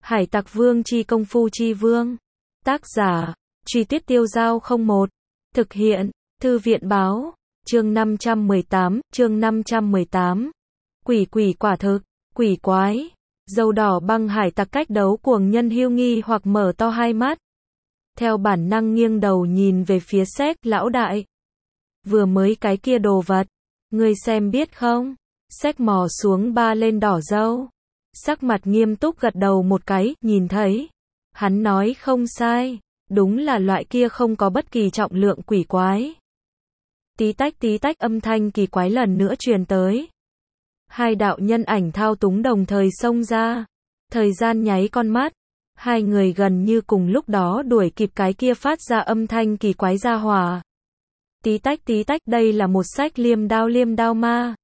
Hải Tặc Vương chi công phu chi vương. Tác giả, Truy Tuyết Tiêu Dao 01. Thực hiện, Thư viện Báo. Chương 518. Quỷ quả thực, quỷ quái. Dâu đỏ băng hải tặc cách đấu cuồng nhân hiêu nghi hoặc mở to hai mắt. Theo bản năng nghiêng đầu nhìn về phía Séc, lão đại. Vừa mới cái kia đồ vật. Ngươi xem biết không? Séc mò xuống ba lên đỏ dâu. Sắc mặt nghiêm túc gật đầu một cái, nhìn thấy. Hắn nói không sai. Đúng là loại kia không có bất kỳ trọng lượng quỷ quái. Tí tách âm thanh kỳ quái lần nữa truyền tới. Hai đạo nhân ảnh thao túng đồng thời xông ra. Thời gian nháy con mắt. Hai người gần như cùng lúc đó đuổi kịp cái kia phát ra âm thanh kỳ quái ra hỏa. Tí tách đây là một sách liêm đao ma.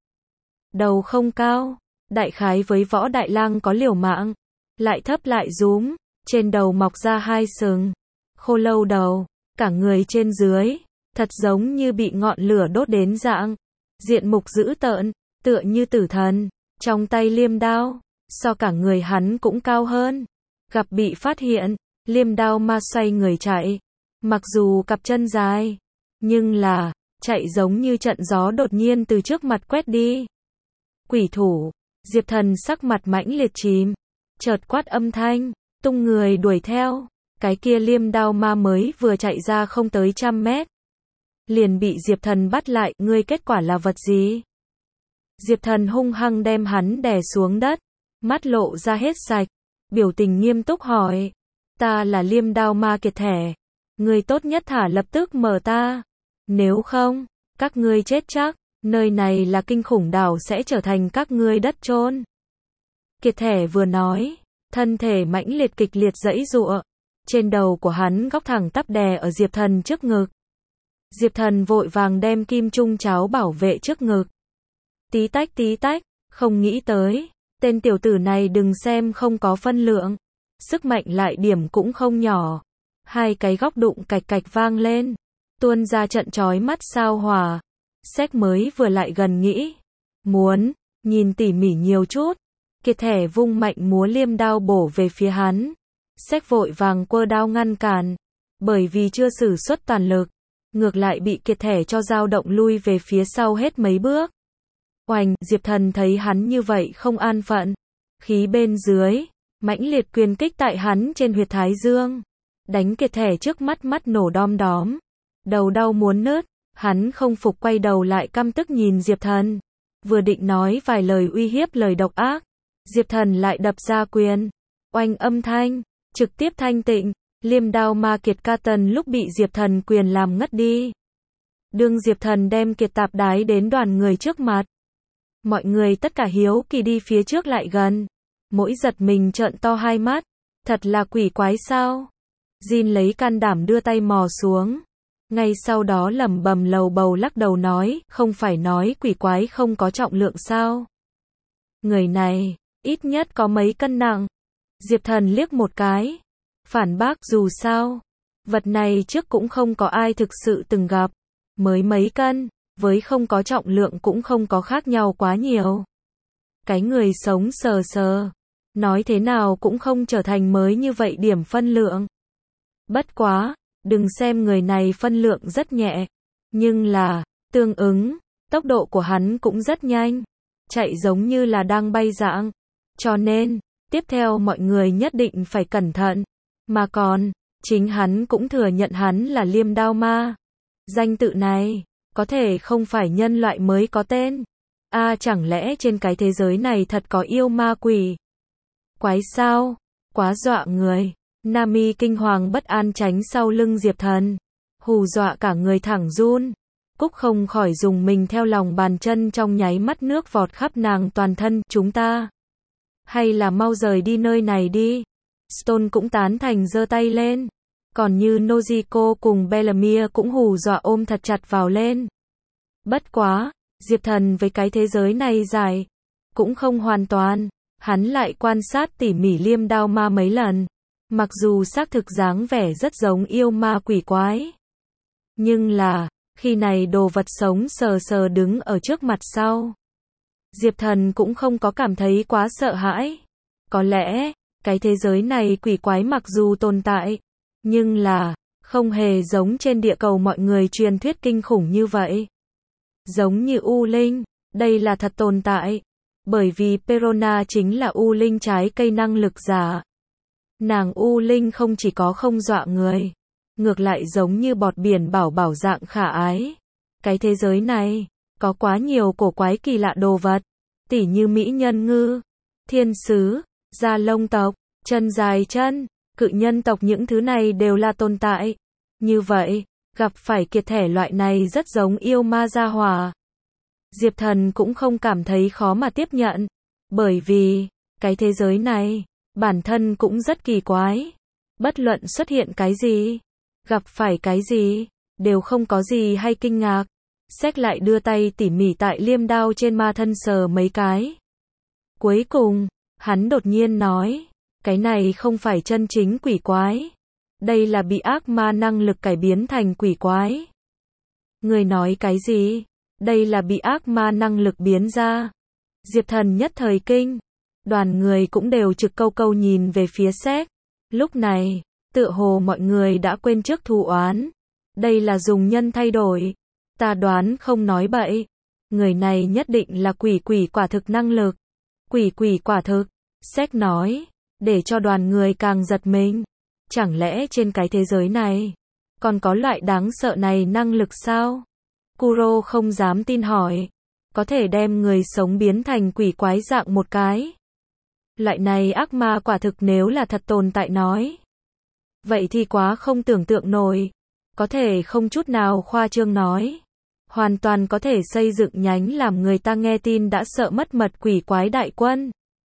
Đầu không cao. Đại khái với võ đại lang có liều mạng. Lại thấp lại rúm. Trên đầu mọc ra hai sừng. Khô lâu đầu. Cả người trên dưới. Thật giống như bị ngọn lửa đốt đến dạng. Diện mục dữ tợn. Tựa như tử thần. Trong tay liêm đao. So cả người hắn cũng cao hơn. Gặp bị phát hiện. Liêm đao ma xoay người chạy. Mặc dù cặp chân dài. Nhưng là. Chạy giống như trận gió đột nhiên từ trước mặt quét đi. Quỷ thủ. Diệp Thần sắc mặt mãnh liệt chìm. Chợt quát âm thanh. Tung người đuổi theo. Cái kia liêm đao ma mới vừa chạy ra không tới 100 mét. Liền bị Diệp Thần bắt lại. Ngươi kết quả là vật gì? Diệp Thần hung hăng đem hắn đè xuống đất. Mắt lộ ra hết sạch. Biểu tình nghiêm túc hỏi. Ta là liêm đao ma kiệt thể. Ngươi tốt nhất thả lập tức mở ta. Nếu không, các ngươi chết chắc. Nơi này là kinh khủng đảo sẽ trở thành các ngươi đất chôn. Kiệt thể vừa nói. Thân thể mãnh liệt kịch liệt giãy giụa. Trên đầu của hắn góc thẳng tắp đè ở Diệp Thần trước ngực. Diệp Thần vội vàng đem kim trung cháo bảo vệ trước ngực. Tí tách, không nghĩ tới. Tên tiểu tử này đừng xem không có phân lượng. Sức mạnh lại điểm cũng không nhỏ. Hai cái góc đụng cạch vang lên. Tuôn ra trận chói mắt sao hỏa. Séc mới vừa lại gần nghĩ. Muốn, nhìn tỉ mỉ nhiều chút. Kiệt thể vung mạnh múa liêm đao bổ về phía hắn. Séc vội vàng quơ đao ngăn cản. Bởi vì chưa sử xuất toàn lực. Ngược lại bị kiệt thể cho dao động lui về phía sau hết mấy bước. Oành, Diệp Thần thấy hắn như vậy không an phận. Khí bên dưới, mãnh liệt quyền kích tại hắn trên huyệt thái dương. Đánh kiệt thể trước mắt nổ đom đóm. Đầu đau muốn nứt, hắn không phục quay đầu lại căm tức nhìn Diệp Thần. Vừa định nói vài lời uy hiếp lời độc ác. Diệp Thần lại đập ra quyền. Oanh âm thanh, trực tiếp thanh tịnh. Liêm đao ma kiệt ca tần lúc bị Diệp Thần quyền làm ngất đi. Đương Diệp Thần đem kiệt tạp đái đến đoàn người trước mặt. Mọi người tất cả hiếu kỳ đi phía trước lại gần. Mỗi giật mình trợn to hai mắt. Thật là quỷ quái sao? Jin lấy can đảm đưa tay mò xuống. Ngay sau đó lẩm bẩm lầu bầu lắc đầu nói, không phải nói quỷ quái không có trọng lượng sao? Người này, ít nhất có mấy cân nặng. Diệp Thần liếc một cái. Phản bác dù sao. Vật này trước cũng không có ai thực sự từng gặp. Mới mấy cân, với không có trọng lượng cũng không có khác nhau quá nhiều. Cái người sống sờ. Nói thế nào cũng không trở thành mới như vậy điểm phân lượng. Bất quá, đừng xem người này phân lượng rất nhẹ. Nhưng là, tương ứng, tốc độ của hắn cũng rất nhanh. Chạy giống như là đang bay dạng. Cho nên, tiếp theo mọi người nhất định phải cẩn thận. Mà còn, chính hắn cũng thừa nhận hắn là liêm đao ma. Danh tự này, có thể không phải nhân loại mới có tên. Chẳng lẽ trên cái thế giới này thật có yêu ma quỷ? Quái sao? Quá dọa người. Nami kinh hoàng bất an tránh sau lưng Diệp Thần. Hù dọa cả người thẳng run. Cúc không khỏi dùng mình theo lòng bàn chân trong nháy mắt nước vọt khắp nàng toàn thân. Chúng ta, hay là mau rời đi nơi này đi. Stone cũng tán thành giơ tay lên. Còn như Nojiko cùng Bellamia cũng hù dọa ôm thật chặt vào lên. Bất quá, Diệp Thần với cái thế giới này dài, cũng không hoàn toàn. Hắn lại quan sát tỉ mỉ liêm đao ma mấy lần. Mặc dù xác thực dáng vẻ rất giống yêu ma quỷ quái. Nhưng là, khi này đồ vật sống sờ đứng ở trước mặt sau. Diệp Thần cũng không có cảm thấy quá sợ hãi. Có lẽ, Cái thế giới này quỷ quái mặc dù tồn tại, nhưng là không hề giống trên địa cầu mọi người truyền thuyết kinh khủng như vậy. Giống như U Linh, đây là thật tồn tại. Bởi vì Perona chính là U Linh trái cây năng lực giả. Nàng U Linh không chỉ có không dọa người, ngược lại giống như bọt biển bảo bảo dạng khả ái. Cái thế giới này, có quá nhiều cổ quái kỳ lạ đồ vật, tỉ như mỹ nhân ngư, thiên sứ, da lông tộc, chân dài chân, cự nhân tộc, những thứ này đều là tồn tại. Như vậy, gặp phải kiệt thể loại này rất giống yêu ma gia hỏa. Diệp Thần cũng không cảm thấy khó mà tiếp nhận, bởi vì, cái thế giới này, bản thân cũng rất kỳ quái. Bất luận xuất hiện cái gì, gặp phải cái gì, đều không có gì hay kinh ngạc. Xét lại đưa tay tỉ mỉ tại liêm đao trên ma thân sờ mấy cái. Cuối cùng, hắn đột nhiên nói, cái này không phải chân chính quỷ quái. Đây là bị ác ma năng lực cải biến thành quỷ quái. Người nói cái gì? Đây là bị ác ma năng lực biến ra. Diệp Thần nhất thời kinh. Đoàn người cũng đều trực câu câu nhìn về phía Séc. Lúc này, tựa hồ mọi người đã quên trước thù oán. Đây là dùng nhân thay đổi. Ta đoán không nói bậy. Người này nhất định là quỷ quả thực năng lực. Quỷ quả thực. Séc nói, để cho đoàn người càng giật mình. Chẳng lẽ trên cái thế giới này, còn có loại đáng sợ này năng lực sao? Kuro không dám tin hỏi. Có thể đem người sống biến thành quỷ quái dạng một cái. Loại này ác ma quả thực nếu là thật tồn tại nói. Vậy thì quá không tưởng tượng nổi. Có thể không chút nào khoa trương nói. Hoàn toàn có thể xây dựng nhánh làm người ta nghe tin đã sợ mất mật quỷ quái đại quân.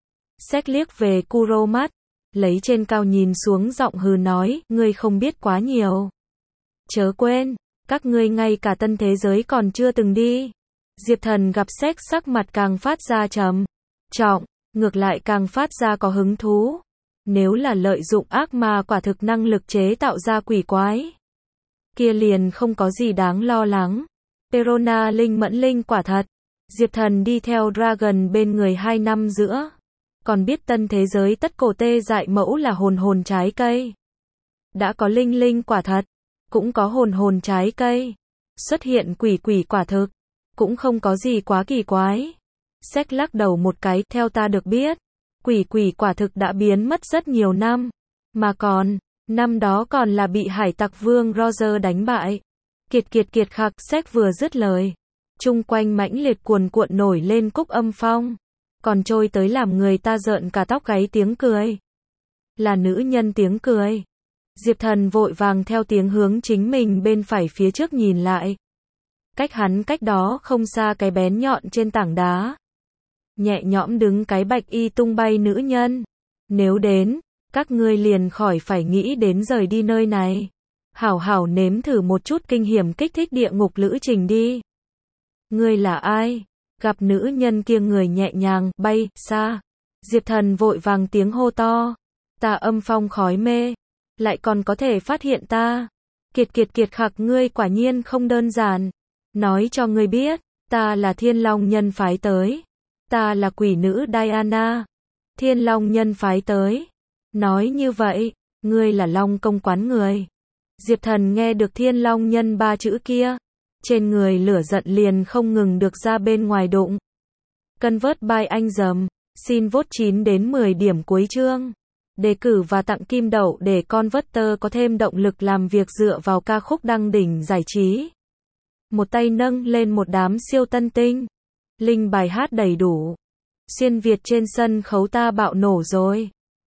Séc liếc về Kuro mắt. Lấy trên cao nhìn xuống giọng hừ nói, ngươi không biết quá nhiều. Chớ quên, các ngươi ngay cả tân thế giới còn chưa từng đi. Diệp Thần gặp Séc sắc mặt càng phát ra trầm trọng, ngược lại càng phát ra có hứng thú. Nếu là lợi dụng ác ma quả thực năng lực chế tạo ra quỷ quái, kia liền không có gì đáng lo lắng. Perona linh mẫn linh quả thật. Diệp Thần đi theo Dragon bên người 2 năm giữa. Còn biết tân thế giới tất cổ tê dại mẫu là hồn trái cây. Đã có linh quả thật, cũng có hồn trái cây. Xuất hiện quỷ quả thực, cũng không có gì quá kỳ quái. Séc lắc đầu một cái, theo ta được biết, quỷ quả thực đã biến mất rất nhiều năm. Mà còn, năm đó còn là bị hải tặc vương Roger đánh bại. Kiệt khạc. Séc vừa dứt lời, chung quanh mãnh liệt cuồn cuộn nổi lên cúc âm phong. Còn trôi tới làm người ta rợn cả tóc gáy tiếng cười. Là nữ nhân tiếng cười. Diệp Thần vội vàng theo tiếng hướng chính mình bên phải phía trước nhìn lại. Cách hắn cách đó không xa cái bén nhọn trên tảng đá. Nhẹ nhõm đứng cái bạch y tung bay nữ nhân. Nếu đến, các ngươi liền khỏi phải nghĩ đến rời đi nơi này. Hảo nếm thử một chút kinh hiểm kích thích địa ngục lữ trình đi. Ngươi là ai? Gặp nữ nhân kia người nhẹ nhàng, bay, xa. Diệp Thần vội vàng tiếng hô to. Ta âm phong khói mê. Lại còn có thể phát hiện ta. Kiệt khạc, ngươi quả nhiên không đơn giản. Nói cho ngươi biết, ta là Thiên Long nhân phái tới. Ta là quỷ nữ Diana. Thiên Long nhân phái tới. Nói như vậy, ngươi là Long công quán người. Diệp Thần nghe được Thiên Long nhân 3 chữ kia. Trên người lửa giận liền không ngừng được ra bên ngoài đụng. Convert by anh dầm. Xin vote 9 đến 10 điểm cuối chương. Đề cử và tặng kim đậu để Converter có thêm động lực làm việc dựa vào ca khúc đăng đỉnh giải trí. Một tay nâng lên một đám siêu tân tinh. Link bài hát đầy đủ. Xuyên Việt trên sân khấu ta bạo nổ rồi.